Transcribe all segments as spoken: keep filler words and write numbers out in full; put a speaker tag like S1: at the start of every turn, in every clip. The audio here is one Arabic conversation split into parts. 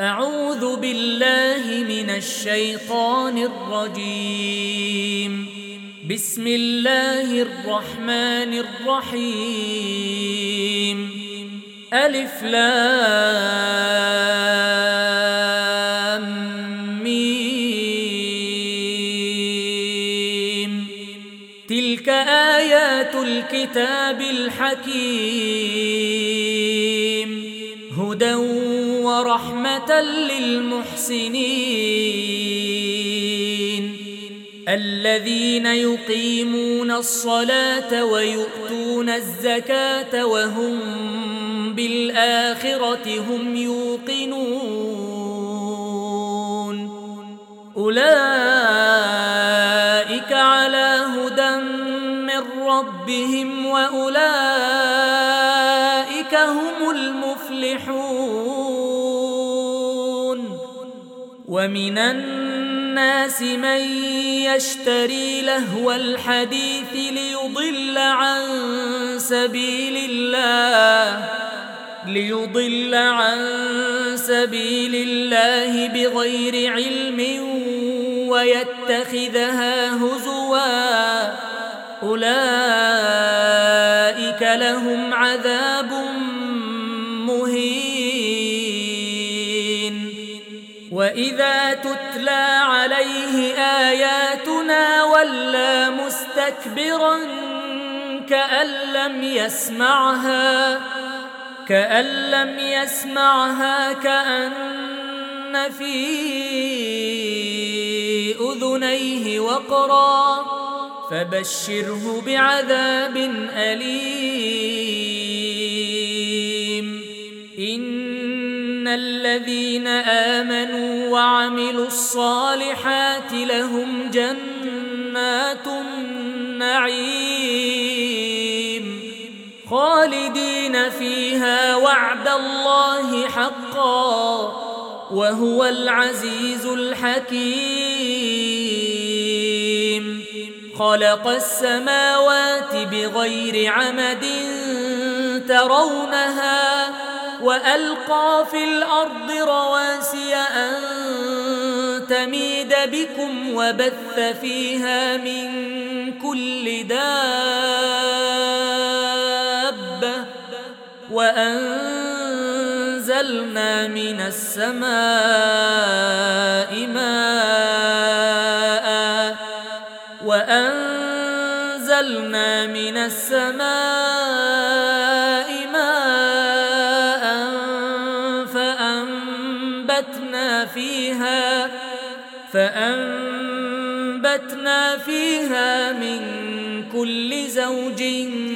S1: أعوذ بالله من الشيطان الرجيم. بسم الله الرحمن الرحيم. ألف لام ميم. تلك آيات الكتاب الحكيم، هدى ورحمة للمحسنين الذين يقيمون الصلاة ويؤتون الزكاة وهم بالآخرة هم يوقنون. أولئك على هدى من ربهم وأولئك هم المفلحون. ومن الناس من يشتري لهو الحديث ليضل عن سبيل الله ليضل عن سبيل الله بغير علم ويتخذها هزوا. أولئك لهم عذاب مهين. وإذا تتلى عليه آياتنا ولى مستكبرا كأن لم يسمعها كأن لم يسمعها كأن في أذنيه وقرا فبشره بعذاب أليم. إن الذين آمنوا وعملوا الصالحات لهم جنات النعيم خالدين فيها وعد الله حقا وهو العزيز الحكيم. خلق السماوات بغير عمد ترونها وألقى في الأرض رواسي أن تميد بكم وبث فيها من كل دابة وأنزلنا من السماء ماء وأنزلنا من السماء ماء فأنبتنا فيها فأنبتنا فيها من كل زوج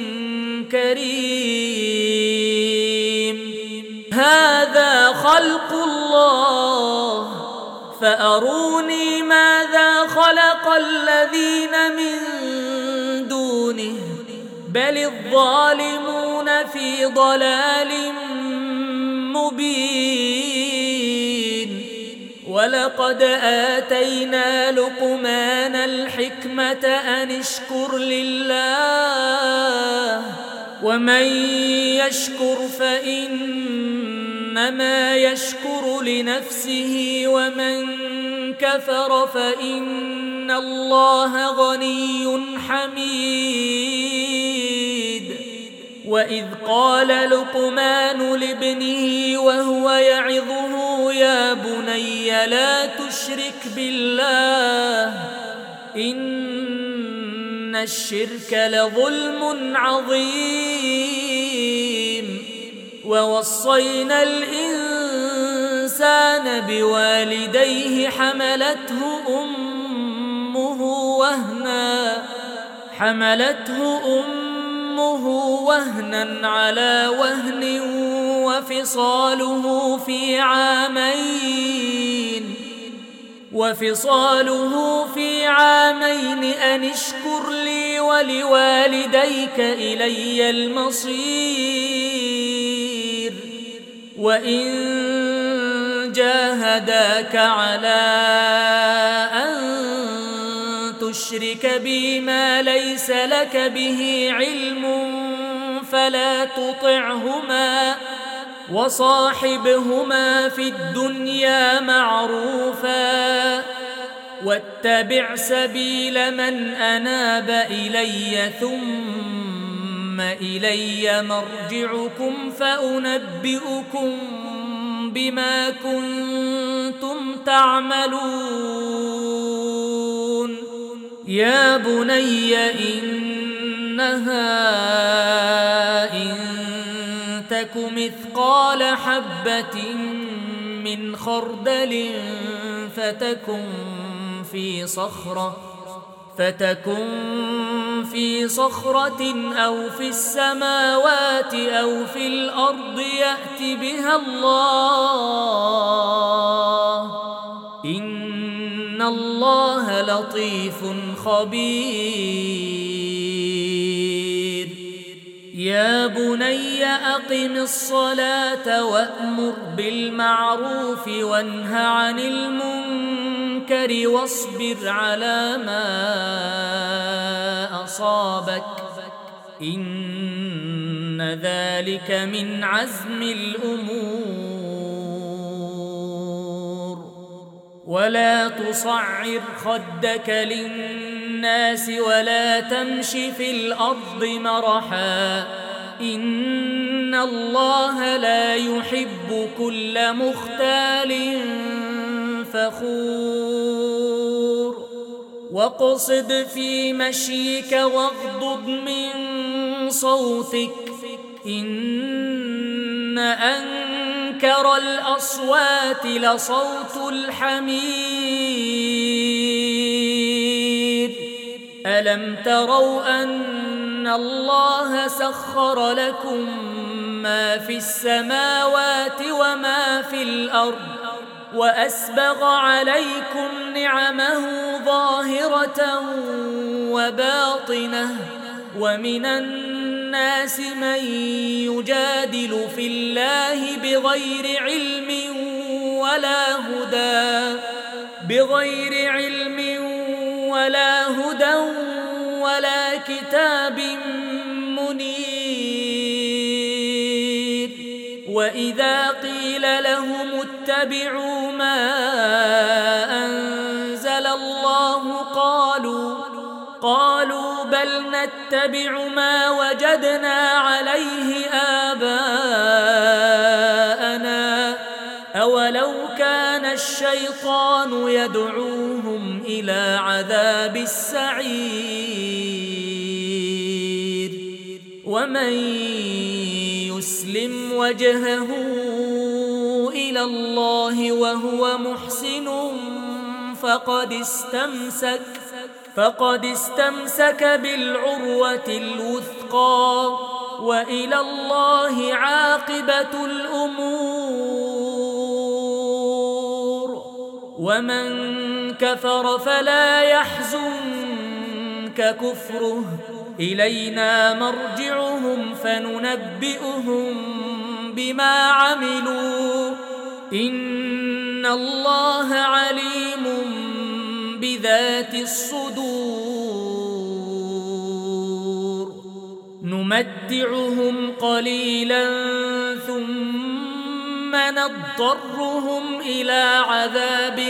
S1: كريم. هذا خلق الله فأروني ماذا خلق الذين من دونه بل الظالمون في ضلال مبين. ولقد آتينا لقمان الحكمة أن اشكر لله ومن يشكر فإنما يشكر لنفسه ومن كفر فإن الله غني حميد. وإذ قال لقمان لابنه وهو يعظه يا بني لا تشرك بالله إن الشرك لظلم عظيم. ووصينا الإنسان بوالديه حملته أمه وهنا حملته أمه وهنا على وهن وفصاله في عامين وفصاله في عامين أن اشكر لي ولوالديك إلي المصير. وإن جاهداك على أن تشرك بي ما ليس لك به علم فلا تطعهما وصاحبهما في الدنيا معروفا واتبع سبيل من أناب إلي ثم إلي مرجعكم فأنبئكم بما كنتم تعملون يا بني إنها إن تك مثقال حبة من خردل فتكن في صخرة فتكن في صخرة أو في السماوات أو في الأرض يأت بها الله إن الله لطيف خبير يا بني أقم الصلاة وأمر بالمعروف وانه عن المنكر واصبر على ما أصابك إن ذلك من عزم الأمور ولا تصعر خدك للناس ولا تمش في الأرض مرحا إن الله لا يحب كل مختال فخور واقصد في مشيك واغضض من صوتك إن أنكر الأصوات لصوت الحمير ألم تروا أن الله سخر لكم ما في السماوات وما في الأرض وأسبغ عليكم نعمه ظاهرة وباطنة ومن الناس من يجادل في الله بغير علم ولا هدى بغير علم ولا هدى ولا كتاب منير وإذا قيل لهم اتبعوا ما أنزل الله قالوا قالوا بل نتبع ما وجدنا عليه آباءنا أولو كان الشيطان يدعوهم إلى عذاب السعير ومن يسلم وجهه إلى الله وهو محسن فقد استمسك فقد استمسك بالعروة الوثقى وإلى الله عاقبة الأمور ومن كفر فلا يحزنك كفره إلينا مرجعهم فننبئهم بما عملوا إن الله عليم بذات الصدور نمتعهم قليلا ثم نضطرهم إلى عذاب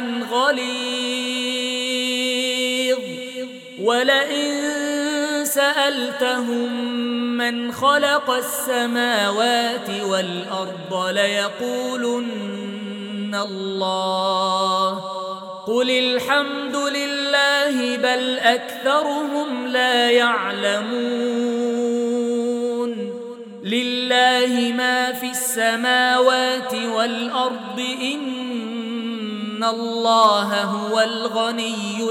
S1: غليظ ولئن سألتهم من خلق السماوات والأرض ليقولن الله قل الحمد لله بل أكثرهم لا يعلمون لله ما في السماوات والأرض إن الله هو الغني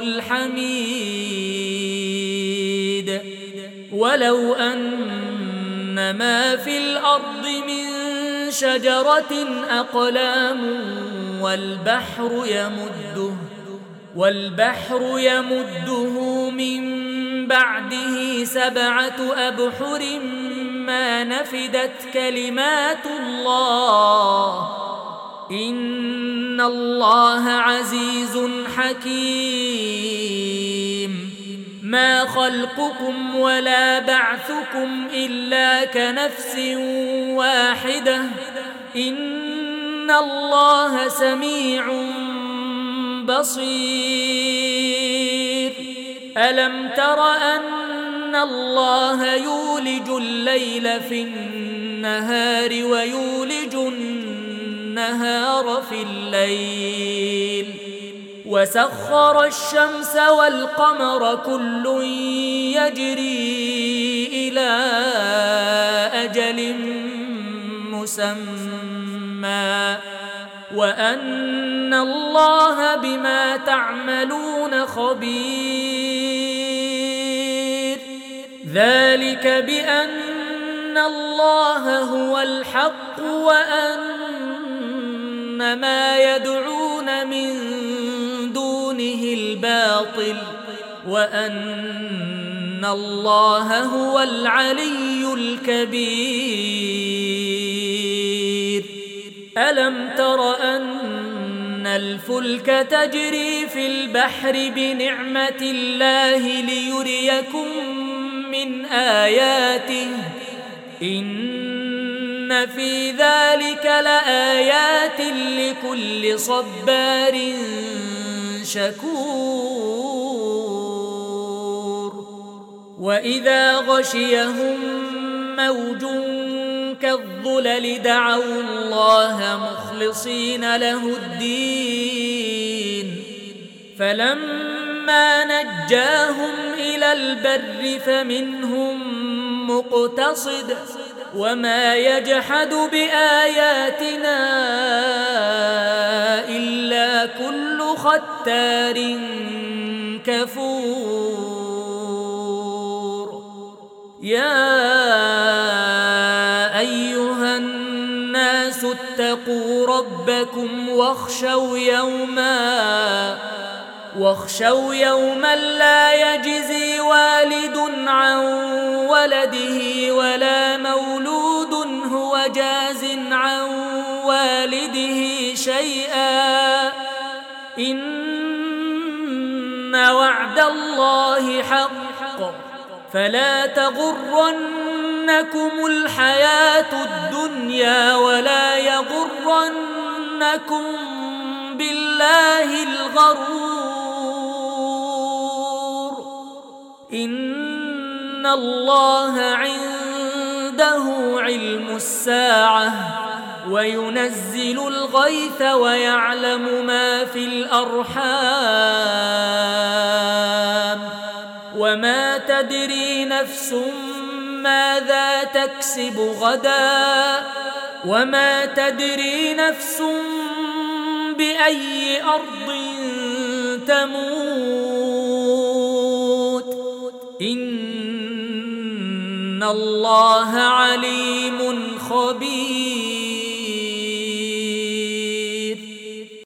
S1: الحميد ولو أن ما في الأرض من شجرة أقلام والبحر يمده والبحر يمده من بعده سبعة أبحر ما نفدت كلمات الله إن الله عزيز حكيم ما خلقكم ولا بعثكم إلا كنفس واحدة إن الله سميع بصير ألم تر أن الله يولج الليل في النهار ويولج النهار في الليل وسخر الشمس والقمر كل يجري إلى أجل مسمى وأن الله بما تعملون خبير ذلك بأن الله هو الحق وأن ما يدعون من دونه الباطل وأن الله هو العلي الكبير ألم تر أن الفلك تجري في البحر بنعمة الله ليريكم من آياته إن في ذلك لآيات لكل صبار شكور وإذا غشيهم موج كالظلل دعوا الله مخلصين له الدين فلما نجاهم إلى البر فمنهم مقتصد وما يجحد بآياتنا إلا كل ختار كفور يا أيها الناس اتقوا ربكم واخشوا يوما واخشوا يوما لا يجزي والد عن ولده ولا مولود هو جاز عن والده شيئا إن وعد الله حق فلا تغرنكم الحياة الدنيا ولا يغرنكم بالله الغرور إن الله عنده علم الساعة وينزل الغيث ويعلم ما في الأرحام وما تدري نفس ماذا تكسب غدا وما تدري نفس بأي أرض تموت إن الله عليم خبير